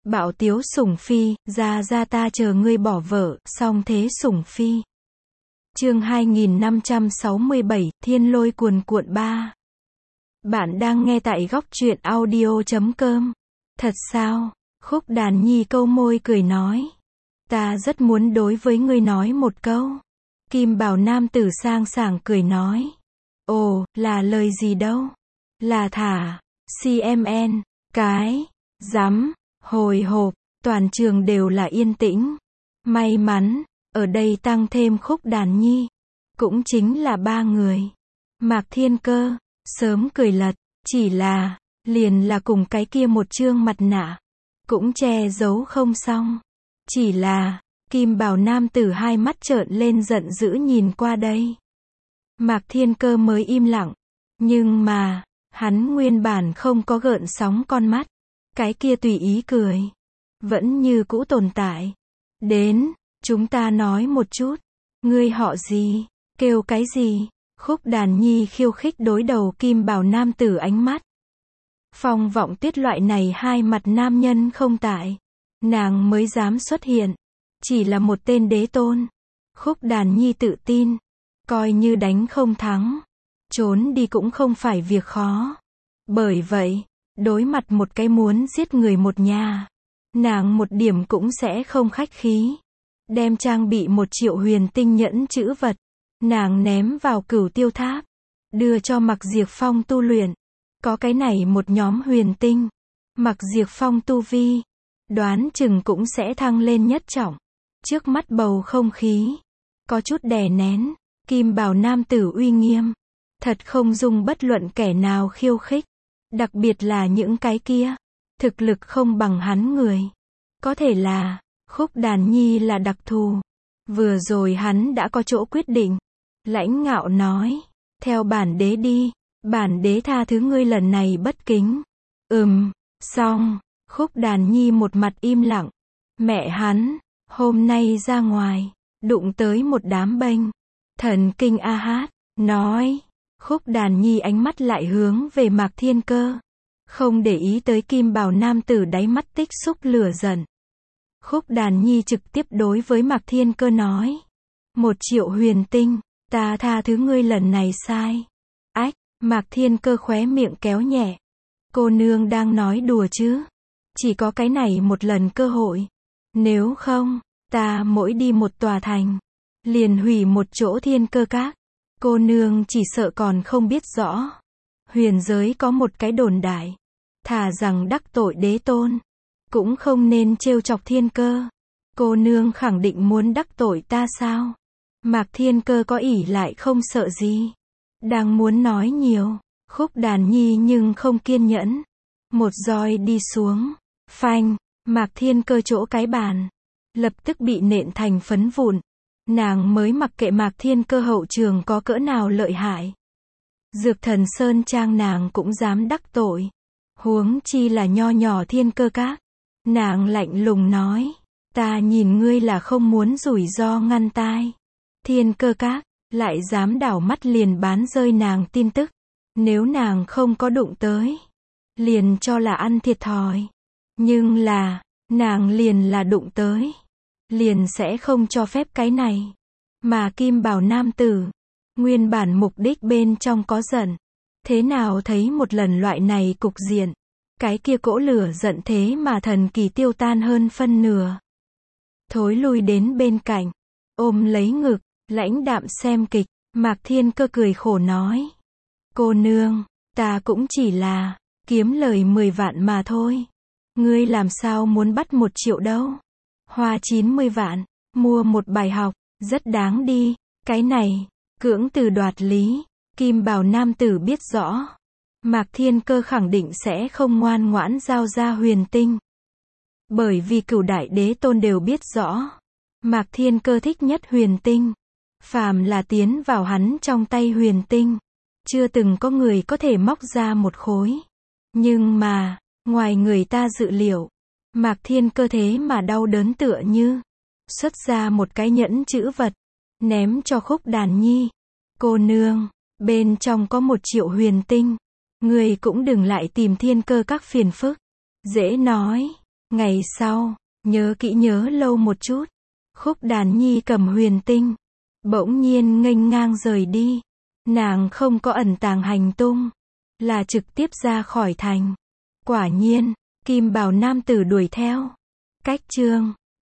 Bảo Tiếu Sủng Phi, ra ta chờ ngươi bỏ vợ, song thế Sủng Phi. Chương 2567, Thiên Lôi cuồn cuộn 3. Bạn đang nghe tại góc truyện audio.com. Thật sao? Khúc Đàn Nhi câu môi cười nói. Ta rất muốn đối với ngươi nói một câu. Kim Bào nam tử sang sảng cười nói. Ồ, là lời gì đâu? Là thả, CMN, cái, dám, hồi hộp, toàn trường đều là yên tĩnh. May mắn, ở đây tăng thêm Khúc Đàn Nhi. Cũng chính là 3 người. Mạc Thiên Cơ, sớm cười lật, chỉ là, liền là cùng cái kia một trương mặt nạ. Cũng che giấu không xong. Chỉ là, Kim Bào nam tử hai mắt trợn lên giận dữ nhìn qua đây. Mạc Thiên Cơ mới im lặng. Nhưng mà, hắn nguyên bản không có gợn sóng con mắt. Cái kia tùy ý cười. Vẫn như cũ tồn tại. Đến, chúng ta nói một chút. Ngươi họ gì? Kêu cái gì? Khúc Đàn Nhi khiêu khích đối đầu Kim Bào nam tử ánh mắt. Phong Vọng Tuyết loại này hai mặt nam nhân không tại. Nàng mới dám xuất hiện. Chỉ là một tên đế tôn. Khúc Đàn Nhi tự tin. Coi như đánh không thắng. Trốn đi cũng không phải việc khó. Bởi vậy, đối mặt một cái muốn giết người một nhà. Nàng một điểm cũng sẽ không khách khí. Đem trang bị 1 triệu huyền tinh nhẫn chữ vật. Nàng ném vào Cửu Tiêu Tháp. Đưa cho Mạc Diệp Phong tu luyện. Có cái này một nhóm huyền tinh. Mạc Diệp Phong tu vi. Đoán chừng cũng sẽ thăng lên nhất trọng. Trước mắt bầu không khí. Có chút đè nén. Kim Bào nam tử uy nghiêm. Thật không dung bất luận kẻ nào khiêu khích. Đặc biệt là những cái kia. Thực lực không bằng hắn người. Có thể là, Khúc Đàn Nhi là đặc thù. Vừa rồi hắn đã có chỗ quyết định. Lãnh ngạo nói. Theo bản đế đi. Bản đế tha thứ ngươi lần này bất kính. Xong. Khúc Đàn Nhi một mặt im lặng. Mẹ hắn, hôm nay ra ngoài, đụng tới một đám bênh. Thần kinh a hát, nói. Khúc Đàn Nhi ánh mắt lại hướng về Mạc Thiên Cơ. Không để ý tới Kim Bào nam tử đáy mắt tích xúc lửa giận. Khúc Đàn Nhi trực tiếp đối với Mạc Thiên Cơ nói. 1 triệu huyền tinh, ta tha thứ ngươi lần này sai. Ách, Mạc Thiên Cơ khóe miệng kéo nhẹ. Cô nương đang nói đùa chứ. Chỉ có cái này một lần cơ hội. Nếu không, ta mỗi đi một tòa thành. Liền hủy một chỗ Thiên Cơ Các. Cô nương chỉ sợ còn không biết rõ. Huyền giới có một cái đồn đại. Thà rằng đắc tội đế tôn. Cũng không nên trêu chọc Thiên Cơ. Cô nương khẳng định muốn đắc tội ta sao? Mạc Thiên Cơ có ỷ lại không sợ gì. Đang muốn nói nhiều. Khúc Đàn Nhi nhưng không kiên nhẫn. Một roi đi xuống. Phanh. Mạc Thiên Cơ chỗ cái bàn. Lập tức bị nện thành phấn vụn. Nàng mới mặc kệ Mạc Thiên Cơ hậu trường có cỡ nào lợi hại. Dược Thần Sơn Trang nàng cũng dám đắc tội. Huống chi là nho nhỏ Thiên Cơ Các. Nàng lạnh lùng nói. Ta nhìn ngươi là không muốn rủi ro ngăn tai. Thiên Cơ Các, lại dám đảo mắt liền bán rơi nàng tin tức. Nếu nàng không có đụng tới, liền cho là ăn thiệt thòi. Nhưng là, nàng liền là đụng tới. Liền sẽ không cho phép cái này. Mà Kim Bào nam tử, nguyên bản mục đích bên trong có giận. Thế nào thấy một lần loại này cục diện. Cái kia cỗ lửa giận thế mà thần kỳ tiêu tan hơn phân nửa. Thối lui đến bên cạnh. Ôm lấy ngực, lãnh đạm xem kịch. Mạc Thiên Cơ cười khổ nói. Cô nương, ta cũng chỉ là kiếm lời 10 vạn mà thôi. Ngươi làm sao muốn bắt 1 triệu đâu. Hoa 90 vạn, mua một bài học, rất đáng đi. Cái này, cưỡng từ đoạt lý. Kim Bào nam tử biết rõ. Mạc Thiên Cơ khẳng định sẽ không ngoan ngoãn giao ra huyền tinh. Bởi vì Cửu đại đế tôn đều biết rõ. Mạc Thiên Cơ thích nhất huyền tinh. Phàm là tiến vào hắn trong tay huyền tinh. Chưa từng có người có thể móc ra một khối. Nhưng mà, ngoài người ta dự liệu. Mạc Thiên Cơ thế mà đau đớn tựa như. Xuất ra một cái nhẫn chữ vật. Ném cho Khúc Đàn Nhi. Cô nương, bên trong có 1 triệu huyền tinh. Người cũng đừng lại tìm Thiên Cơ Các phiền phức. Dễ nói. Ngày sau, nhớ kỹ nhớ lâu một chút. Khúc đàn nhi cầm huyền tinh. Bỗng nhiên nghênh ngang rời đi. Nàng không có ẩn tàng hành tung. Là trực tiếp ra khỏi thành. Quả nhiên, kim bào nam tử đuổi theo. Cách chương